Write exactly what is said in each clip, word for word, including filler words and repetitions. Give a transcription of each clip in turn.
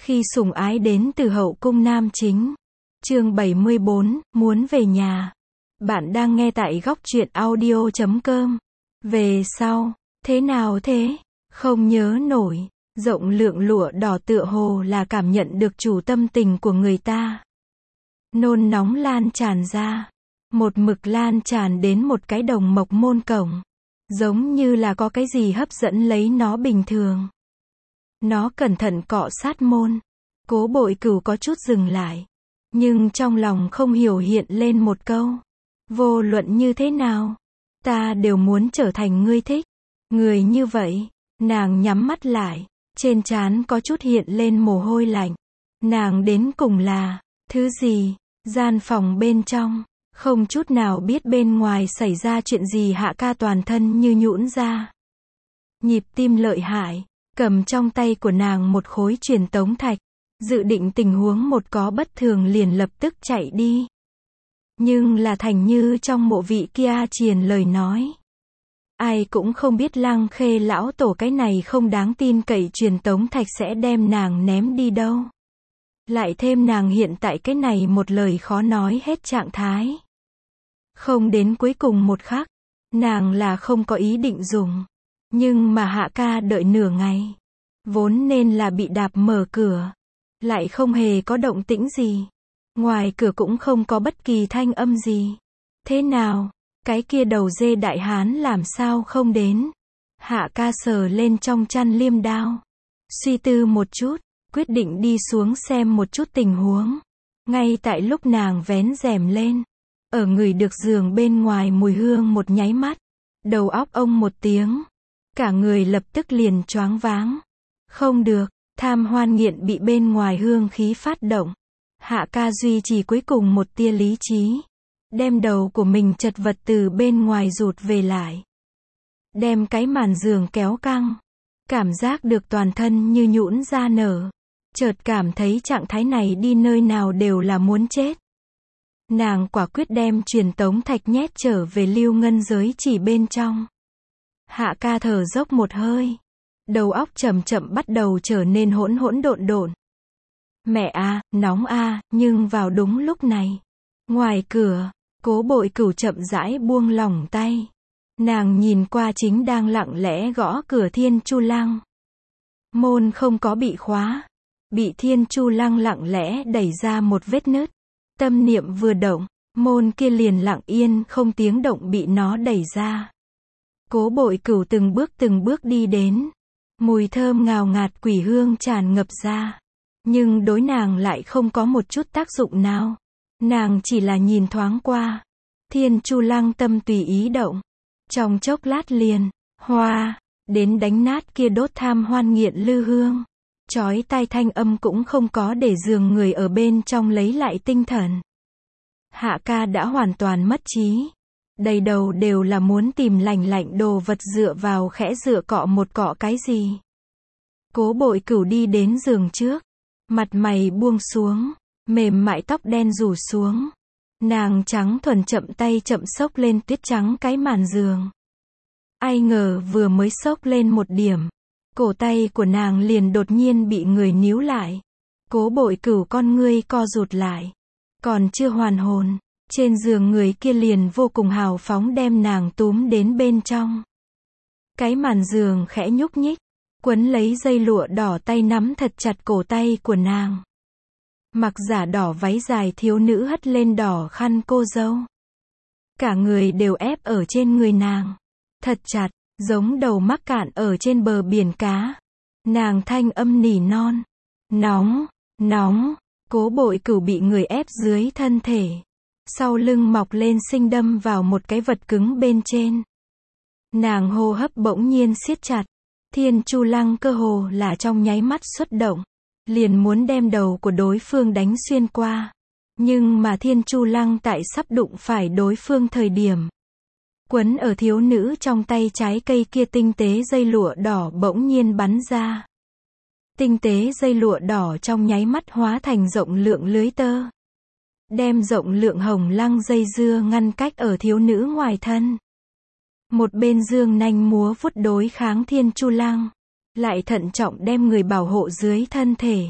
Khi sủng ái đến từ hậu cung nam chính. Chương bảy mươi bốn, muốn về nhà. Bạn đang nghe tại góc truyện audio chấm com. Về sau, thế nào thế? Không nhớ nổi. Rộng lượng lụa đỏ tựa hồ là cảm nhận được chủ tâm tình của người ta. Nôn nóng lan tràn ra. Một mực lan tràn đến một cái đồng mộc môn cổng. Giống như là có cái gì hấp dẫn lấy nó bình thường. Nó cẩn thận cọ sát môn. Cố Bội Cửu có chút dừng lại. Nhưng trong lòng không hiểu hiện lên một câu. Vô luận như thế nào, ta đều muốn trở thành ngươi thích. Người như vậy, nàng nhắm mắt lại. Trên trán có chút hiện lên mồ hôi lạnh. Nàng đến cùng là, thứ gì? Gian phòng bên trong, không chút nào biết bên ngoài xảy ra chuyện gì. Hạ ca toàn thân như nhũn ra. Nhịp tim lợi hại. Cầm trong tay của nàng một khối truyền tống thạch. Dự định tình huống một có bất thường liền lập tức chạy đi. Nhưng là thành như trong mộ vị kia truyền lời nói. Ai cũng không biết Lăng Khê lão tổ cái này không đáng tin cậy truyền tống thạch sẽ đem nàng ném đi đâu. Lại thêm nàng hiện tại cái này một lời khó nói hết trạng thái. Không đến cuối cùng một khắc, nàng là không có ý định dùng. Nhưng mà Hạ ca đợi nửa ngày. Vốn nên là bị đạp mở cửa. Lại không hề có động tĩnh gì. Ngoài cửa cũng không có bất kỳ thanh âm gì. Thế nào? Cái kia đầu dê đại hán làm sao không đến? Hạ ca sờ lên trong chăn liêm đao. Suy tư một chút, quyết định đi xuống xem một chút tình huống. Ngay tại lúc nàng vén rèm lên. Ở người được giường bên ngoài mùi hương một nháy mắt. Đầu óc ông một tiếng. Cả người lập tức liền choáng váng. Không được, tham hoan nghiện bị bên ngoài hương khí phát động. Hạ ca duy trì cuối cùng một tia lý trí. Đem đầu của mình chật vật từ bên ngoài rụt về lại. Đem cái màn giường kéo căng. Cảm giác được toàn thân như nhũn ra nở. Chợt cảm thấy trạng thái này đi nơi nào đều là muốn chết. Nàng quả quyết đem truyền tống thạch nhét trở về lưu ngân giới chỉ bên trong. Hạ ca thở dốc một hơi. Đầu óc chậm chậm bắt đầu trở nên hỗn hỗn độn độn. Mẹ a, nóng a, nhưng vào đúng lúc này. Ngoài cửa, Cố Bội Cửu chậm rãi buông lỏng tay. Nàng nhìn qua chính đang lặng lẽ gõ cửa Thiên Chu Lăng. Môn không có bị khóa. Bị Thiên Chu Lăng lặng lẽ đẩy ra một vết nứt. Tâm niệm vừa động, môn kia liền lặng yên không tiếng động bị nó đẩy ra. Cố Bội Cửu từng bước từng bước đi đến. Mùi thơm ngào ngạt quỷ hương tràn ngập ra. Nhưng đối nàng lại không có một chút tác dụng nào. Nàng chỉ là nhìn thoáng qua. Thiên Chu Lăng tâm tùy ý động. Trong chốc lát liền, hoa, đến đánh nát kia đốt tham hoan nghiện lư hương. Chói tai thanh âm cũng không có để giường người ở bên trong lấy lại tinh thần. Hạ ca đã hoàn toàn mất trí. Đầy đầu đều là muốn tìm lành lạnh đồ vật dựa vào khẽ dựa cọ một cọ cái gì. Cố Bội Cửu đi đến giường trước. Mặt mày buông xuống. Mềm mại tóc đen rủ xuống. Nàng trắng thuần chậm tay chậm xốc lên tuyết trắng cái màn giường. Ai ngờ vừa mới xốc lên một điểm. Cổ tay của nàng liền đột nhiên bị người níu lại. Cố Bội Cửu con ngươi co rụt lại. Còn chưa hoàn hồn. Trên giường người kia liền vô cùng hào phóng đem nàng túm đến bên trong. Cái màn giường khẽ nhúc nhích. Quấn lấy dây lụa đỏ tay nắm thật chặt cổ tay của nàng. Mặc giả đỏ váy dài thiếu nữ hất lên đỏ khăn cô dâu. Cả người đều ép ở trên người nàng. Thật chặt, giống đầu mắc cạn ở trên bờ biển cá. Nàng thanh âm nỉ non. Nóng, nóng, Cố Bội Cửu bị người ép dưới thân thể. Sau lưng mọc lên sinh đâm vào một cái vật cứng bên trên. Nàng hô hấp bỗng nhiên siết chặt. Thiên Chu Lăng cơ hồ là trong nháy mắt xuất động. Liền muốn đem đầu của đối phương đánh xuyên qua. Nhưng mà Thiên Chu Lăng tại sắp đụng phải đối phương thời điểm. Quấn ở thiếu nữ trong tay trái cây kia tinh tế dây lụa đỏ bỗng nhiên bắn ra. Tinh tế dây lụa đỏ trong nháy mắt hóa thành rộng lượng lưới tơ. Đem rộng lượng hồng lăng dây dưa ngăn cách ở thiếu nữ ngoài thân. Một bên dương nanh múa vuốt đối kháng Thiên Chu Lăng. Lại thận trọng đem người bảo hộ dưới thân thể.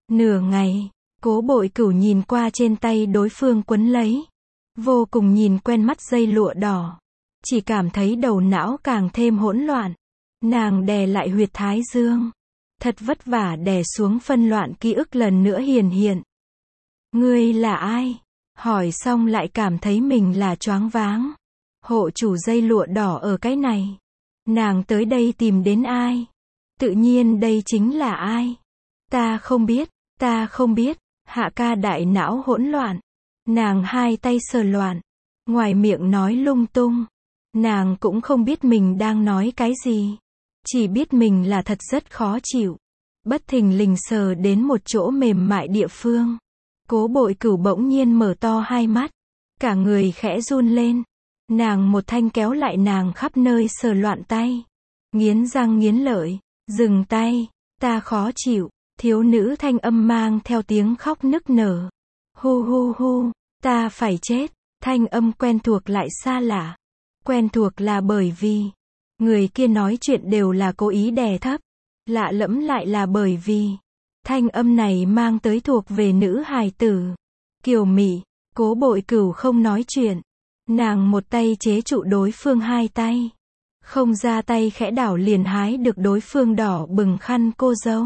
Nửa ngày, Cố Bội Cửu nhìn qua trên tay đối phương quấn lấy. Vô cùng nhìn quen mắt dây lụa đỏ. Chỉ cảm thấy đầu não càng thêm hỗn loạn. Nàng đè lại huyệt thái dương. Thật vất vả đè xuống phân loạn ký ức lần nữa hiền hiện. Ngươi là ai? Hỏi xong lại cảm thấy mình là choáng váng. Hộ chủ dây lụa đỏ ở cái này. Nàng tới đây tìm đến ai? Tự nhiên đây chính là ai? Ta không biết, ta không biết. Hạ ca đại não hỗn loạn. Nàng hai tay sờ loạn. Ngoài miệng nói lung tung. Nàng cũng không biết mình đang nói cái gì. Chỉ biết mình là thật rất khó chịu. Bất thình lình sờ đến một chỗ mềm mại địa phương. Cố Bội Cửu bỗng nhiên mở to hai mắt. Cả người khẽ run lên. Nàng một thanh kéo lại nàng khắp nơi sờ loạn tay. Nghiến răng nghiến lợi. Dừng tay. Ta khó chịu. Thiếu nữ thanh âm mang theo tiếng khóc nức nở. Hu hu hu. Ta phải chết. Thanh âm quen thuộc lại xa lạ. Quen thuộc là bởi vì người kia nói chuyện đều là cố ý đè thấp. Lạ lẫm lại là bởi vì thanh âm này mang tới thuộc về nữ hài tử. Kiều mị. Cố Bội Cửu không nói chuyện. Nàng một tay chế trụ đối phương hai tay. Không ra tay khẽ đảo liền hái được đối phương đỏ bừng khăn cô dâu.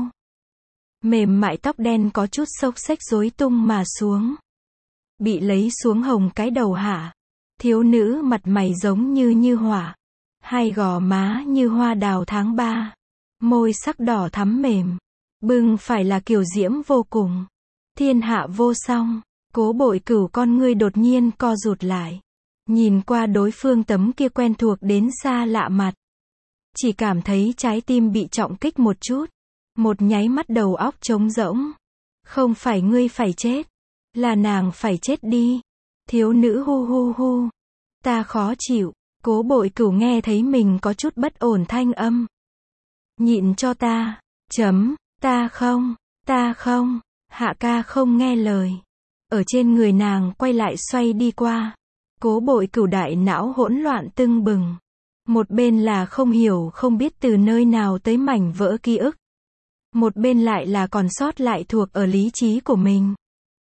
Mềm mại tóc đen có chút xốc xếch rối tung mà xuống. Bị lấy xuống hồng cái đầu hạ. Thiếu nữ mặt mày giống như như hỏa. Hai gò má như hoa đào tháng ba. Môi sắc đỏ thắm mềm. Bưng phải là kiều diễm vô cùng. Thiên hạ vô song. Cố Bội Cửu con ngươi đột nhiên co rụt lại. Nhìn qua đối phương tấm kia quen thuộc đến xa lạ mặt. Chỉ cảm thấy trái tim bị trọng kích một chút. Một nháy mắt đầu óc trống rỗng. Không phải ngươi phải chết. Là nàng phải chết đi. Thiếu nữ hu hu hu. Ta khó chịu. Cố Bội Cửu nghe thấy mình có chút bất ổn thanh âm. Nhịn cho ta. Chấm. Ta không. Ta không. Hạ ca không nghe lời. Ở trên người nàng quay lại xoay đi qua. Cố Bội Cửu đại não hỗn loạn tưng bừng. Một bên là không hiểu không biết từ nơi nào tới mảnh vỡ ký ức. Một bên lại là còn sót lại thuộc ở lý trí của mình.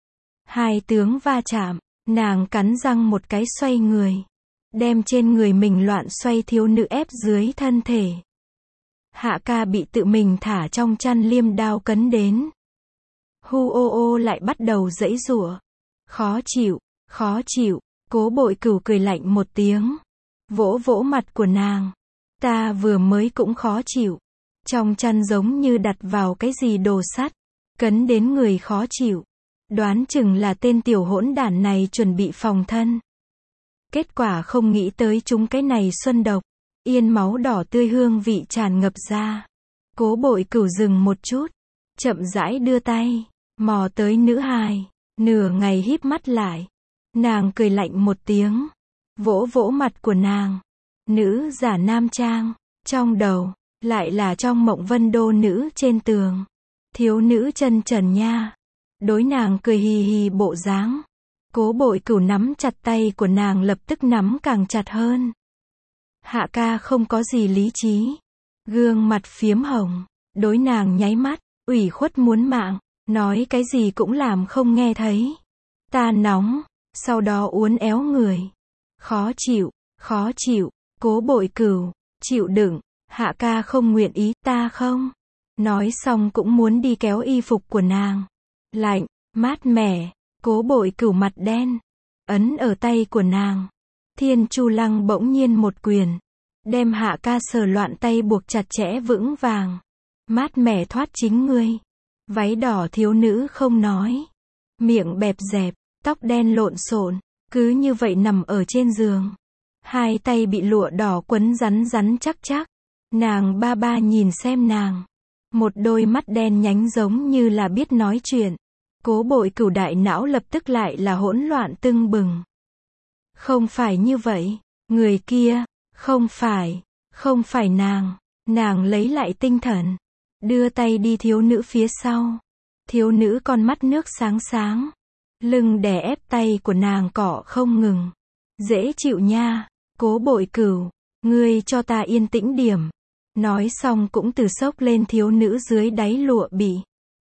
Hai tướng va chạm. Nàng cắn răng một cái xoay người. Đem trên người mình loạn xoay thiếu nữ ép dưới thân thể. Hạ ca bị tự mình thả trong chăn liêm đao cấn đến. Hu ô ô lại bắt đầu giãy giụa. Khó chịu, khó chịu. Cố Bội Cửu cười lạnh một tiếng. Vỗ vỗ mặt của nàng. Ta vừa mới cũng khó chịu. Trong chăn giống như đặt vào cái gì đồ sắt. Cấn đến người khó chịu. Đoán chừng là tên tiểu hỗn đản này chuẩn bị phòng thân. Kết quả không nghĩ tới chúng cái này xuân độc. Yên máu đỏ tươi hương vị tràn ngập ra. Cố Bội Cửu dừng một chút. Chậm rãi đưa tay. Mò tới nữ hài. Nửa ngày híp mắt lại. Nàng cười lạnh một tiếng. Vỗ vỗ mặt của nàng. Nữ giả nam trang. Trong đầu. Lại là trong mộng vân đô nữ trên tường. Thiếu nữ chân trần nha. Đối nàng cười hì hì bộ dáng. Cố Bội Cửu nắm chặt tay của nàng lập tức nắm càng chặt hơn. Hạ ca không có gì lý trí. Gương mặt phiếm hồng. Đối nàng nháy mắt. Ủy khuất muốn mạng. Nói cái gì cũng làm không nghe thấy. Ta nóng. Sau đó uốn éo người. Khó chịu. Khó chịu. Cố Bội Cửu. Chịu đựng. Hạ ca không nguyện ý. Ta không. Nói xong cũng muốn đi kéo y phục của nàng. Lạnh. Mát mẻ. Cố Bội Cửu mặt đen. Ấn ở tay của nàng. Thiên Chu Lăng bỗng nhiên một quyền. Đem Hạ ca sờ loạn tay buộc chặt chẽ vững vàng. Mát mẻ thoát chính ngươi. Váy đỏ thiếu nữ không nói. Miệng bẹp dẹp. Tóc đen lộn xộn. Cứ như vậy nằm ở trên giường. Hai tay bị lụa đỏ quấn rắn rắn chắc chắc. Nàng ba ba nhìn xem nàng. Một đôi mắt đen nhánh giống như là biết nói chuyện. Cố Bội Cửu đại não lập tức lại là hỗn loạn tưng bừng. Không phải như vậy. Người kia. Không phải. Không phải nàng. Nàng lấy lại tinh thần. Đưa tay đi thiếu nữ phía sau. Thiếu nữ con mắt nước sáng sáng. Lưng đè ép tay của nàng cọ không ngừng. Dễ chịu nha. Cố Bội Cửu. Ngươi cho ta yên tĩnh điểm. Nói xong cũng từ sốc lên thiếu nữ dưới đáy lụa bị.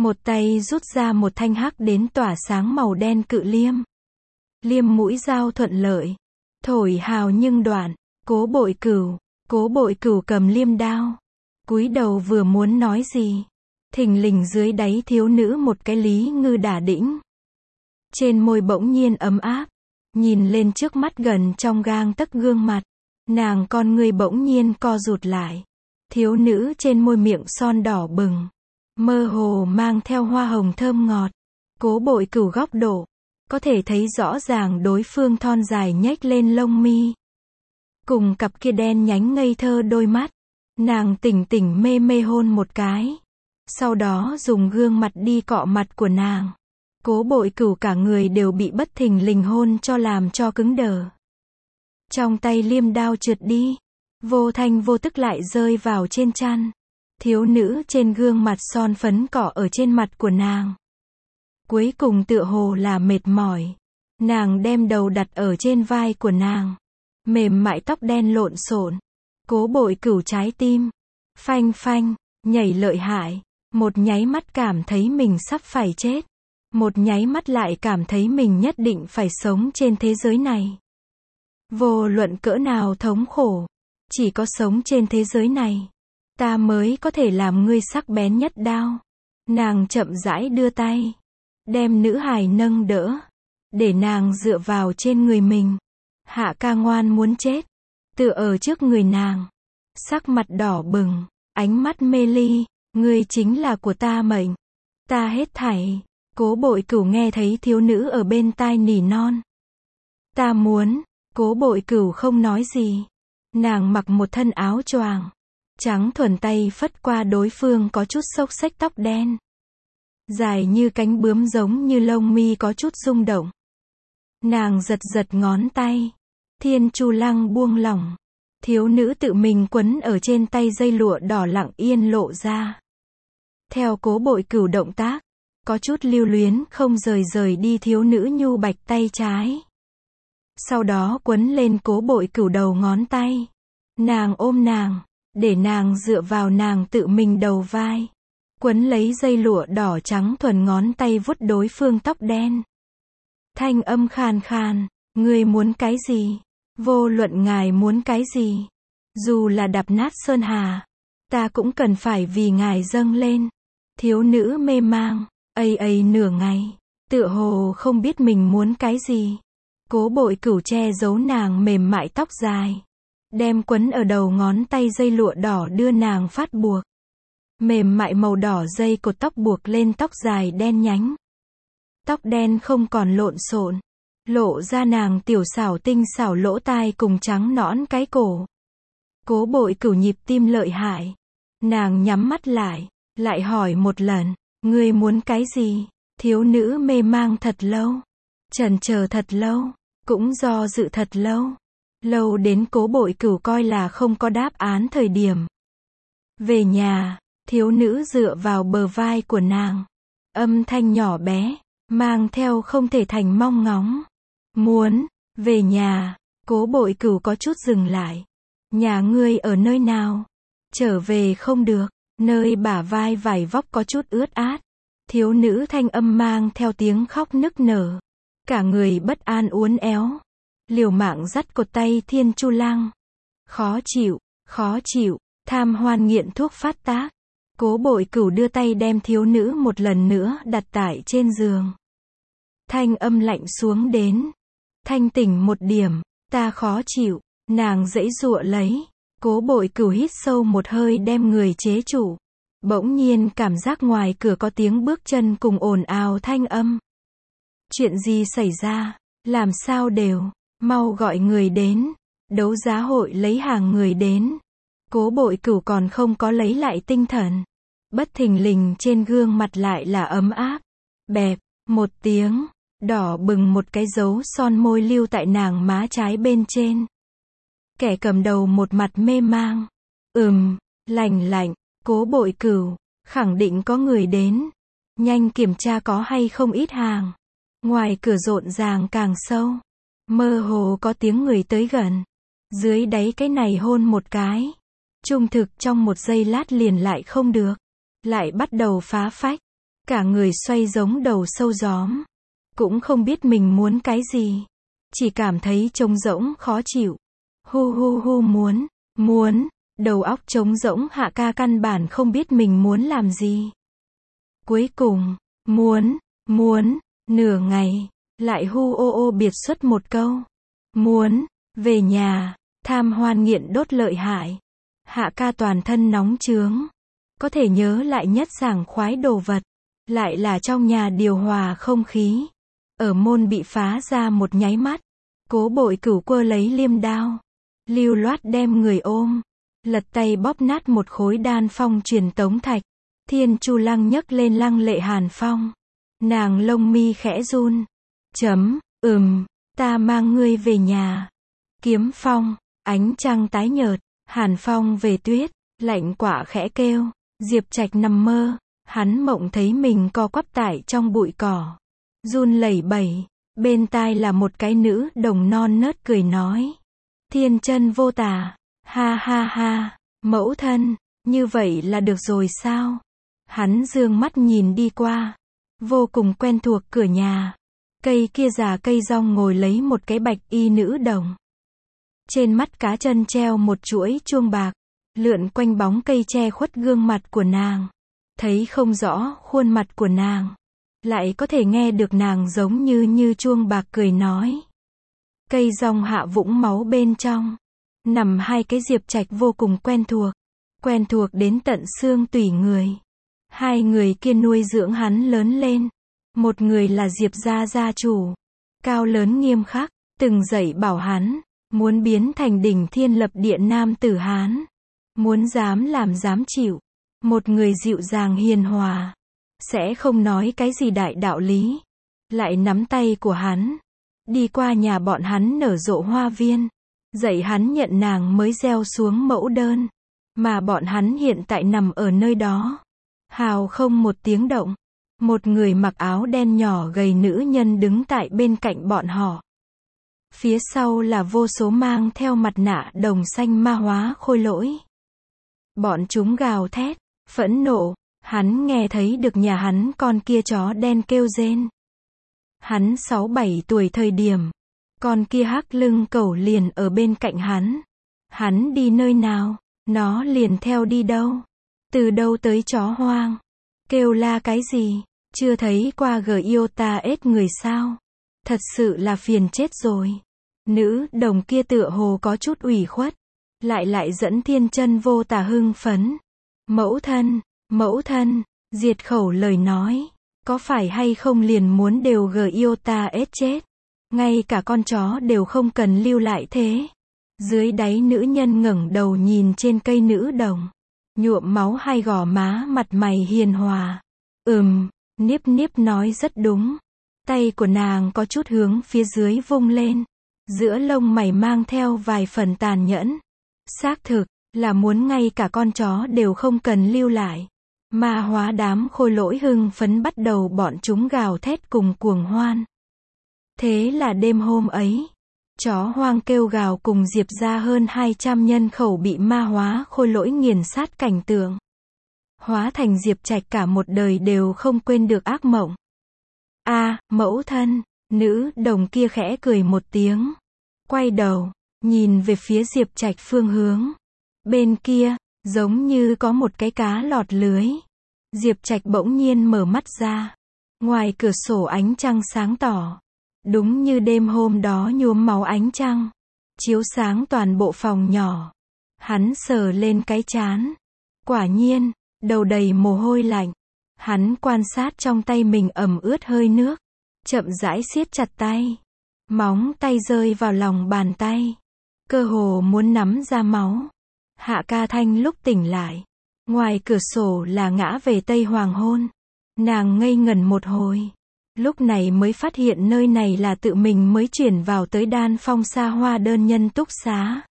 Một tay rút ra một thanh hắc đến tỏa sáng màu đen cự liêm. Liêm mũi dao thuận lợi, thổi hào nhưng đoạn. Cố Bội Cửu, Cố Bội Cửu cầm liêm đao, cúi đầu vừa muốn nói gì, thình lình dưới đáy thiếu nữ một cái Lý Ngư đả đĩnh. Trên môi bỗng nhiên ấm áp, nhìn lên trước mắt gần trong gang tấc gương mặt, nàng con người bỗng nhiên co rụt lại. Thiếu nữ trên môi miệng son đỏ bừng, mơ hồ mang theo hoa hồng thơm ngọt. Cố Bội Cửu góc độ, có thể thấy rõ ràng đối phương thon dài nhếch lên lông mi. Cùng cặp kia đen nhánh ngây thơ đôi mắt, nàng tỉnh tỉnh mê mê hôn một cái. Sau đó dùng gương mặt đi cọ mặt của nàng. Cố Bội Cửu cả người đều bị bất thình lình hôn cho làm cho cứng đờ. Trong tay liêm đao trượt đi, vô thanh vô tức lại rơi vào trên chăn. Thiếu nữ trên gương mặt son phấn cọ ở trên mặt của nàng. Cuối cùng tựa hồ là mệt mỏi, nàng đem đầu đặt ở trên vai của nàng. Mềm mại tóc đen lộn xộn. Cố Bội Cửu trái tim phanh phanh nhảy lợi hại, một nháy mắt cảm thấy mình sắp phải chết, một nháy mắt lại cảm thấy mình nhất định phải sống trên thế giới này. Vô luận cỡ nào thống khổ, chỉ có sống trên thế giới này, ta mới có thể làm ngươi sắc bén nhất đao. Nàng chậm rãi đưa tay, đem nữ hài nâng đỡ, để nàng dựa vào trên người mình. Hạ ca ngoan muốn chết, tựa ở trước người nàng, sắc mặt đỏ bừng, ánh mắt mê ly, ngươi chính là của ta mệnh, ta hết thảy. Cố Bội Cửu nghe thấy thiếu nữ ở bên tai nỉ non. Ta muốn, Cố Bội Cửu không nói gì. Nàng mặc một thân áo choàng trắng thuần, tay phất qua đối phương có chút xốc xếch tóc đen. Dài như cánh bướm, giống như lông mi có chút rung động. Nàng giật giật ngón tay. Thiên Chu Lăng buông lỏng. Thiếu nữ tự mình quấn ở trên tay dây lụa đỏ lặng yên lộ ra. Theo Cố Bội Cửu động tác, có chút lưu luyến không rời rời đi thiếu nữ nhu bạch tay trái. Sau đó quấn lên Cố Bội Cửu đầu ngón tay. Nàng ôm nàng, để nàng dựa vào nàng tự mình đầu vai. Quấn lấy dây lụa đỏ trắng thuần, ngón tay vuốt đối phương tóc đen. Thanh âm khàn khàn, ngươi muốn cái gì? Vô luận ngài muốn cái gì, dù là đập nát sơn hà, ta cũng cần phải vì ngài dâng lên. Thiếu nữ mê mang, ây ây nửa ngày, tựa hồ không biết mình muốn cái gì. Cố Bội Cửu che giấu nàng mềm mại tóc dài, đem quấn ở đầu ngón tay dây lụa đỏ đưa nàng phát buộc. Mềm mại màu đỏ dây cột tóc buộc lên tóc dài đen nhánh. Tóc đen không còn lộn xộn, lộ ra nàng tiểu xảo tinh xảo lỗ tai cùng trắng nõn cái cổ. Cố Bội Cửu nhịp tim lợi hại. Nàng nhắm mắt lại, lại hỏi một lần, ngươi muốn cái gì? Thiếu nữ mê mang thật lâu, chần chờ thật lâu, cũng do dự thật lâu. Lâu đến Cố Bội Cửu coi là không có đáp án thời điểm. Về nhà, thiếu nữ dựa vào bờ vai của nàng. Âm thanh nhỏ bé, mang theo không thể thành mong ngóng. Muốn, về nhà. Cố Bội Cửu có chút dừng lại. Nhà ngươi ở nơi nào? Trở về không được, nơi bả vai vải vóc có chút ướt át. Thiếu nữ thanh âm mang theo tiếng khóc nức nở. Cả người bất an uốn éo. Liều mạng dắt cột tay Thiên Chu Lăng. Khó chịu, khó chịu, tham hoan nghiện thuốc phát tác. Cố Bội Cửu đưa tay đem thiếu nữ một lần nữa đặt tại trên giường. Thanh âm lạnh xuống đến. Thanh tỉnh một điểm, ta khó chịu. Nàng giãy giụa lấy. Cố Bội Cửu hít sâu một hơi đem người chế trụ. Bỗng nhiên cảm giác ngoài cửa có tiếng bước chân cùng ồn ào thanh âm. Chuyện gì xảy ra? Làm sao đều? Mau gọi người đến. Đấu giá hội lấy hàng người đến. Cố Bội Cửu còn không có lấy lại tinh thần. Bất thình lình trên gương mặt lại là ấm áp. Bẹp, một tiếng, đỏ bừng một cái dấu son môi lưu tại nàng má trái bên trên. Kẻ cầm đầu một mặt mê mang. Ừm, lạnh lạnh, Cố Bội Cửu, khẳng định có người đến. Nhanh kiểm tra có hay không ít hàng. Ngoài cửa rộn ràng càng sâu. Mơ hồ có tiếng người tới gần. Dưới đáy cái này hôn một cái. Trung thực trong một giây lát liền lại không được. Lại bắt đầu phá phách. cả người xoay giống đầu sâu gióm. Cũng không biết mình muốn cái gì. Chỉ cảm thấy trống rỗng khó chịu. Hu hu hu muốn, muốn, đầu óc trống rỗng Hạ Ca căn bản không biết mình muốn làm gì. Cuối cùng, muốn, muốn, nửa ngày, lại hu ô ô biệt xuất một câu. Muốn, về nhà, tham hoan nghiện đốt lợi hại. Hạ Ca toàn thân nóng chướng. Có thể nhớ lại nhất sảng khoái đồ vật. Lại là trong nhà điều hòa không khí. Ở môn bị phá ra một nháy mắt. Cố Bội Cửu quơ lấy liêm đao. Lưu loát đem người ôm. Lật tay bóp nát một khối đan phong truyền tống thạch. Thiên Chu Lăng nhấc lên lăng lệ hàn phong. Nàng lông mi khẽ run. Chấm, ừm, ta mang ngươi về nhà. Kiếm phong, ánh trăng tái nhợt. Hàn phong về tuyết, lạnh quả khẽ kêu. Diệp Trạch nằm mơ. Hắn mộng thấy mình co quắp tại trong bụi cỏ. Run lẩy bẩy. Bên tai là một cái nữ đồng non nớt cười nói. Thiên chân vô tà. Ha ha ha. Mẫu thân. Như vậy là được rồi sao? Hắn dương mắt nhìn đi qua. Vô cùng quen thuộc cửa nhà. Cây kia già cây rong ngồi lấy một cái bạch y nữ đồng. Trên mắt cá chân treo một chuỗi chuông bạc. Lượn quanh bóng cây che khuất gương mặt của nàng. Thấy không rõ khuôn mặt của nàng. Lại có thể nghe được nàng giống như như chuông bạc cười nói. Cây rong hạ vũng máu bên trong. Nằm hai cái Diệp Trạch vô cùng quen thuộc. Quen thuộc đến tận xương tủy người. Hai người kia nuôi dưỡng hắn lớn lên. Một người là Diệp gia gia chủ. Cao lớn nghiêm khắc. Từng dạy bảo hắn. Muốn biến thành đỉnh thiên lập địa nam tử Hán. Muốn dám làm dám chịu. Một người dịu dàng hiền hòa. Sẽ không nói cái gì đại đạo lý. Lại nắm tay của hắn. Đi qua nhà bọn hắn nở rộ hoa viên. Dạy hắn nhận nàng mới gieo xuống mẫu đơn. Mà bọn hắn hiện tại nằm ở nơi đó. Hào không một tiếng động. Một người mặc áo đen nhỏ gầy nữ nhân đứng tại bên cạnh bọn họ. Phía sau là vô số mang theo mặt nạ đồng xanh ma hóa khôi lỗi. Bọn chúng gào thét, phẫn nộ. Hắn nghe thấy được nhà hắn con kia chó đen kêu rên. Hắn sáu bảy tuổi thời điểm. Con kia hắc lưng cẩu liền ở bên cạnh hắn. Hắn đi nơi nào, nó liền theo đi đâu. Từ đâu tới chó hoang. Kêu la cái gì, chưa thấy qua Giota ết người sao. Thật sự là phiền chết rồi. Nữ đồng kia tựa hồ có chút ủy khuất. Lại lại dẫn thiên chân vô tà hưng phấn. Mẫu thân, mẫu thân, diệt khẩu lời nói. Có phải hay không liền muốn đều Giota ết chết. Ngay cả con chó đều không cần lưu lại thế. Dưới đáy nữ nhân ngẩng đầu nhìn trên cây nữ đồng. Nhuộm máu hai gò má mặt mày hiền hòa. Ừm, Niếp Niếp nói rất đúng. Tay của nàng có chút hướng phía dưới vung lên. Giữa lông mày mang theo vài phần tàn nhẫn. Xác thực, là muốn ngay cả con chó đều không cần lưu lại. Ma hóa đám khôi lỗi hưng phấn bắt đầu bọn chúng gào thét cùng cuồng hoan. Thế là đêm hôm ấy, chó hoang kêu gào cùng Diệp ra hơn hai trăm nhân khẩu bị ma hóa khôi lỗi nghiền sát cảnh tượng. Hóa thành Diệp Trạch cả một đời đều không quên được ác mộng. A, à, mẫu thân, nữ đồng kia khẽ cười một tiếng. Quay đầu, nhìn về phía Diệp Trạch phương hướng. Bên kia, giống như có một cái cá lọt lưới. Diệp Trạch bỗng nhiên mở mắt ra. Ngoài cửa sổ ánh trăng sáng tỏ. Đúng như đêm hôm đó nhuốm máu ánh trăng. Chiếu sáng toàn bộ phòng nhỏ. Hắn sờ lên cái trán. Quả nhiên, đầu đầy mồ hôi lạnh. Hắn quan sát trong tay mình ẩm ướt hơi nước. Chậm rãi siết chặt tay. Móng tay rơi vào lòng bàn tay. Cơ hồ muốn nắm ra máu. Hạ Ca Thanh lúc tỉnh lại. Ngoài cửa sổ là ngã về tây hoàng hôn. Nàng ngây ngẩn một hồi. Lúc này mới phát hiện nơi này là tự mình mới chuyển vào tới đan phong xa hoa đơn nhân túc xá.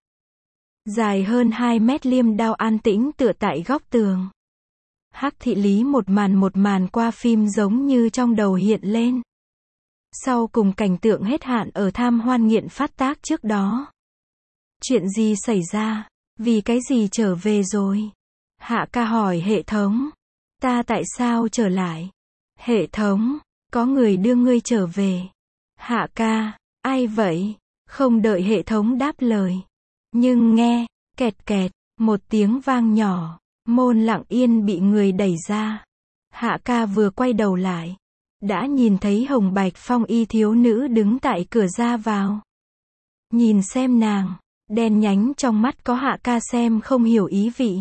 Dài hơn hai mét liêm đao an tĩnh tựa tại góc tường. Hắc thị lý một màn một màn qua phim giống như trong đầu hiện lên. Sau cùng cảnh tượng hết hạn ở tham hoan nghiện phát tác trước đó. Chuyện gì xảy ra? Vì cái gì trở về rồi? Hạ Ca hỏi hệ thống. Ta tại sao trở lại? Hệ thống, có người đưa ngươi trở về. Hạ ca, ai vậy? Không đợi hệ thống đáp lời. Nhưng nghe, kẹt kẹt, một tiếng vang nhỏ, môn lặng yên bị người đẩy ra. Hạ ca vừa quay đầu lại, đã nhìn thấy hồng bạch phong y thiếu nữ đứng tại cửa ra vào. Nhìn xem nàng, đen nhánh trong mắt có Hạ ca xem không hiểu ý vị.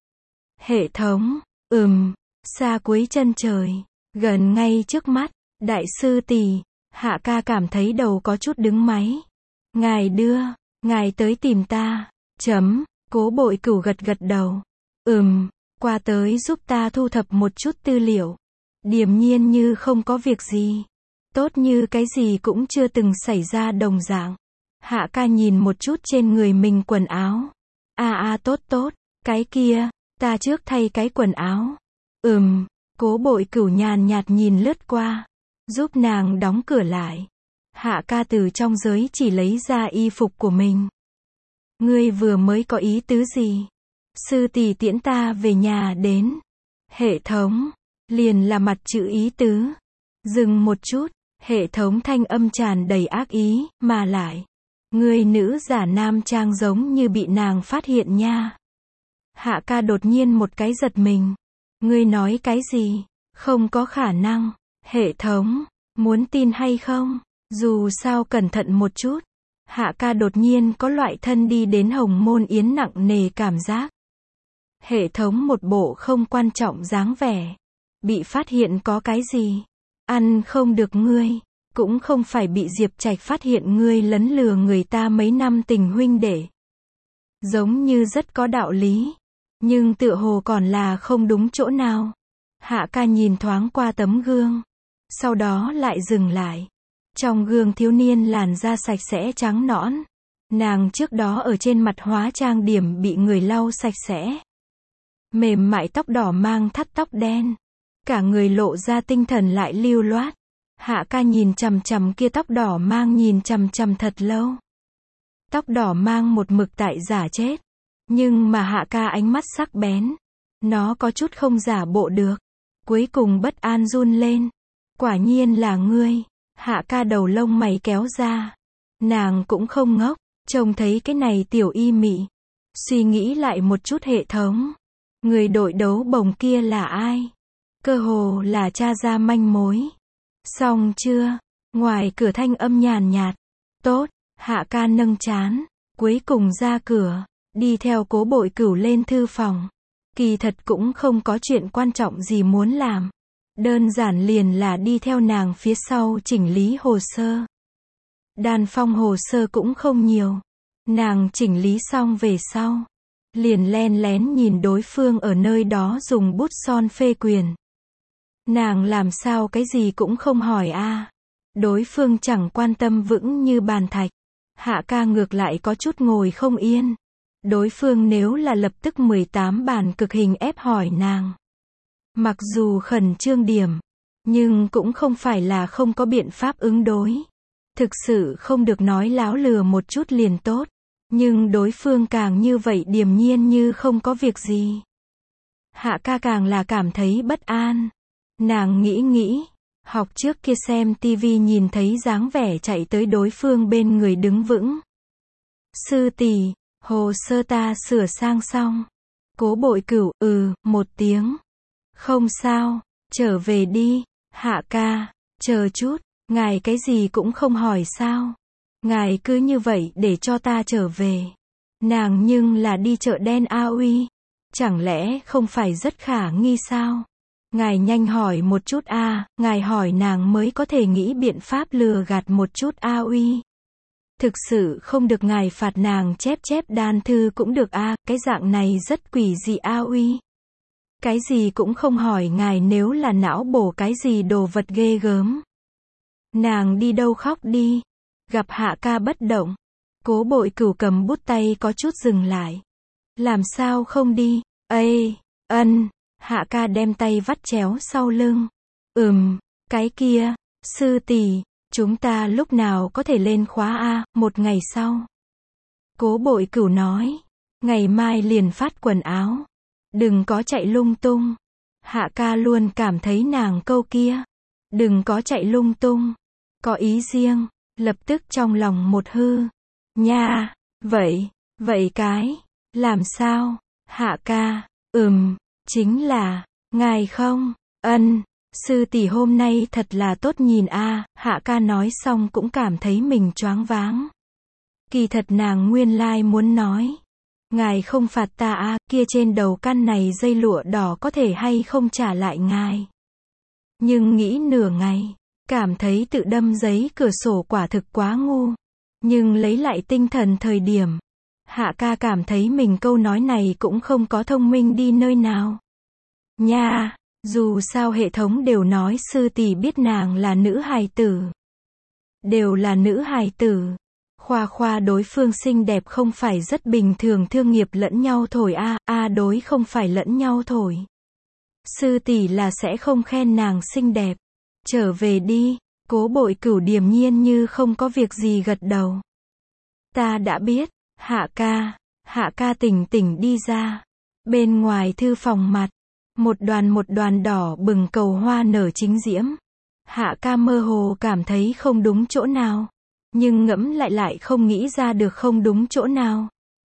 Hệ thống, ừm, xa cuối chân trời, gần ngay trước mắt, đại sư tỷ. Hạ ca cảm thấy đầu có chút đứng máy. Ngài đưa, ngài tới tìm ta, chấm, Cố Bội Cửu gật gật đầu. Ừm, qua tới giúp ta thu thập một chút tư liệu. Điềm nhiên như không có việc gì. Tốt như cái gì cũng chưa từng xảy ra đồng dạng. Hạ ca nhìn một chút trên người mình quần áo. A a tốt tốt, cái kia, ta trước thay cái quần áo. Ừm, Cố Bội Cửu nhàn nhạt nhìn lướt qua. Giúp nàng đóng cửa lại. Hạ ca từ trong giới chỉ lấy ra y phục của mình. Ngươi vừa mới có ý tứ gì? Sư tỷ tiễn ta về nhà đến. Hệ thống, liền là mặt chữ ý tứ. Dừng một chút, hệ thống thanh âm tràn đầy ác ý, mà lại. Ngươi nữ giả nam trang giống như bị nàng phát hiện nha. Hạ ca đột nhiên một cái giật mình. Ngươi nói cái gì? Không có khả năng. Hệ thống, muốn tin hay không? Dù sao cẩn thận một chút. Hạ ca đột nhiên có loại thân đi đến Hồng Môn Yến nặng nề cảm giác. Hệ thống một bộ không quan trọng dáng vẻ. Bị phát hiện có cái gì? Ăn không được ngươi. Cũng không phải bị Diệp Trạch phát hiện ngươi lấn lừa người ta mấy năm tình huynh đệ. Giống như rất có đạo lý. Nhưng tựa hồ còn là không đúng chỗ nào. Hạ ca nhìn thoáng qua tấm gương. Sau đó lại dừng lại. Trong gương thiếu niên làn da sạch sẽ trắng nõn. Nàng trước đó ở trên mặt hóa trang điểm bị người lau sạch sẽ. Mềm mại tóc đỏ mang thắt tóc đen. Cả người lộ ra tinh thần lại lưu loát. Hạ ca nhìn chằm chằm kia tóc đỏ mang nhìn chằm chằm thật lâu. Tóc đỏ mang một mực tại giả chết. Nhưng mà Hạ ca ánh mắt sắc bén. Nó có chút không giả bộ được. Cuối cùng bất an run lên. Quả nhiên là ngươi. Hạ ca đầu lông mày kéo ra. Nàng cũng không ngốc. Trông thấy cái này tiểu y mị. Suy nghĩ lại một chút hệ thống. Người đội đấu bồng kia là ai? Cơ hồ là tra ra manh mối. Xong chưa? Ngoài cửa thanh âm nhàn nhạt. Tốt. Hạ ca nâng trán. Cuối cùng ra cửa. Đi theo Cố Bội Cửu lên thư phòng. Kỳ thật cũng không có chuyện quan trọng gì muốn làm. Đơn giản liền là đi theo nàng phía sau chỉnh lý hồ sơ. Đan Phong hồ sơ cũng không nhiều. Nàng chỉnh lý xong về sau. Liền len lén nhìn đối phương ở nơi đó dùng bút son phê quyền. Nàng làm sao cái gì cũng không hỏi a. Đối phương chẳng quan tâm vững như bàn thạch. Hạ ca ngược lại có chút ngồi không yên. Đối phương nếu là lập tức mười tám bản cực hình ép hỏi nàng. Mặc dù khẩn trương điểm, nhưng cũng không phải là không có biện pháp ứng đối. Thực sự không được nói láo lừa một chút liền tốt. Nhưng đối phương càng như vậy điềm nhiên như không có việc gì. Hạ ca càng là cảm thấy bất an. Nàng nghĩ nghĩ, học trước kia xem tivi nhìn thấy dáng vẻ chạy tới đối phương bên người đứng vững. Sư tỷ, hồ sơ ta sửa sang xong. Cố Bội Cửu, ừ, một tiếng. Không sao, trở về đi. Hạ ca, chờ chút, ngài cái gì cũng không hỏi sao? Ngài cứ như vậy để cho ta trở về. Nàng nhưng là đi chợ đen A Uy. Chẳng lẽ không phải rất khả nghi sao? Ngài nhanh hỏi một chút a, à, ngài hỏi nàng mới có thể nghĩ biện pháp lừa gạt một chút A Uy. Thực sự không được ngài phạt nàng chép chép đan thư cũng được a, à, cái dạng này rất quỷ dị A Uy. Cái gì cũng không hỏi ngài nếu là não bổ cái gì đồ vật ghê gớm. Nàng đi đâu khóc đi. Gặp Hạ ca bất động. Cố Bội Cửu cầm bút tay có chút dừng lại. Làm sao không đi? Ây, ân. Hạ ca đem tay vắt chéo sau lưng. Ừm, cái kia, sư tỷ, chúng ta lúc nào có thể lên khóa a, một ngày sau. Cố Bội Cửu nói, ngày mai liền phát quần áo. Đừng có chạy lung tung. Hạ ca luôn cảm thấy nàng câu kia, Đừng có chạy lung tung. Có ý riêng. Lập tức trong lòng một hư. Nha, vậy, vậy cái, làm sao? Hạ ca, ừm, chính là, ngài không, ân, sư tỷ hôm nay thật là tốt nhìn a. Hạ ca nói xong cũng cảm thấy mình choáng váng. Kỳ thật nàng nguyên lai muốn nói. Ngài không phạt ta a, kia trên đầu căn này dây lụa đỏ có thể hay không trả lại ngài. Nhưng nghĩ nửa ngày, cảm thấy tự đâm giấy cửa sổ quả thực quá ngu. Nhưng lấy lại tinh thần thời điểm, Hạ ca cảm thấy mình câu nói này cũng không có thông minh đi nơi nào. Nha, dù sao hệ thống đều nói sư tỷ biết nàng là nữ hài tử. Đều là nữ hài tử. Khoa khoa đối phương xinh đẹp không phải rất bình thường, thương nghiệp lẫn nhau thổi a, a đối không phải lẫn nhau thổi. Sư tỷ là sẽ không khen nàng xinh đẹp. Trở về đi. Cố Bội Cửu điềm nhiên như không có việc gì gật đầu. Ta đã biết. Hạ ca. Hạ ca tỉnh tỉnh đi ra. Bên ngoài thư phòng mặt, một đoàn một đoàn đỏ bừng cầu hoa nở chính diễm. Hạ ca mơ hồ cảm thấy không đúng chỗ nào, nhưng ngẫm lại lại không nghĩ ra được không đúng chỗ nào.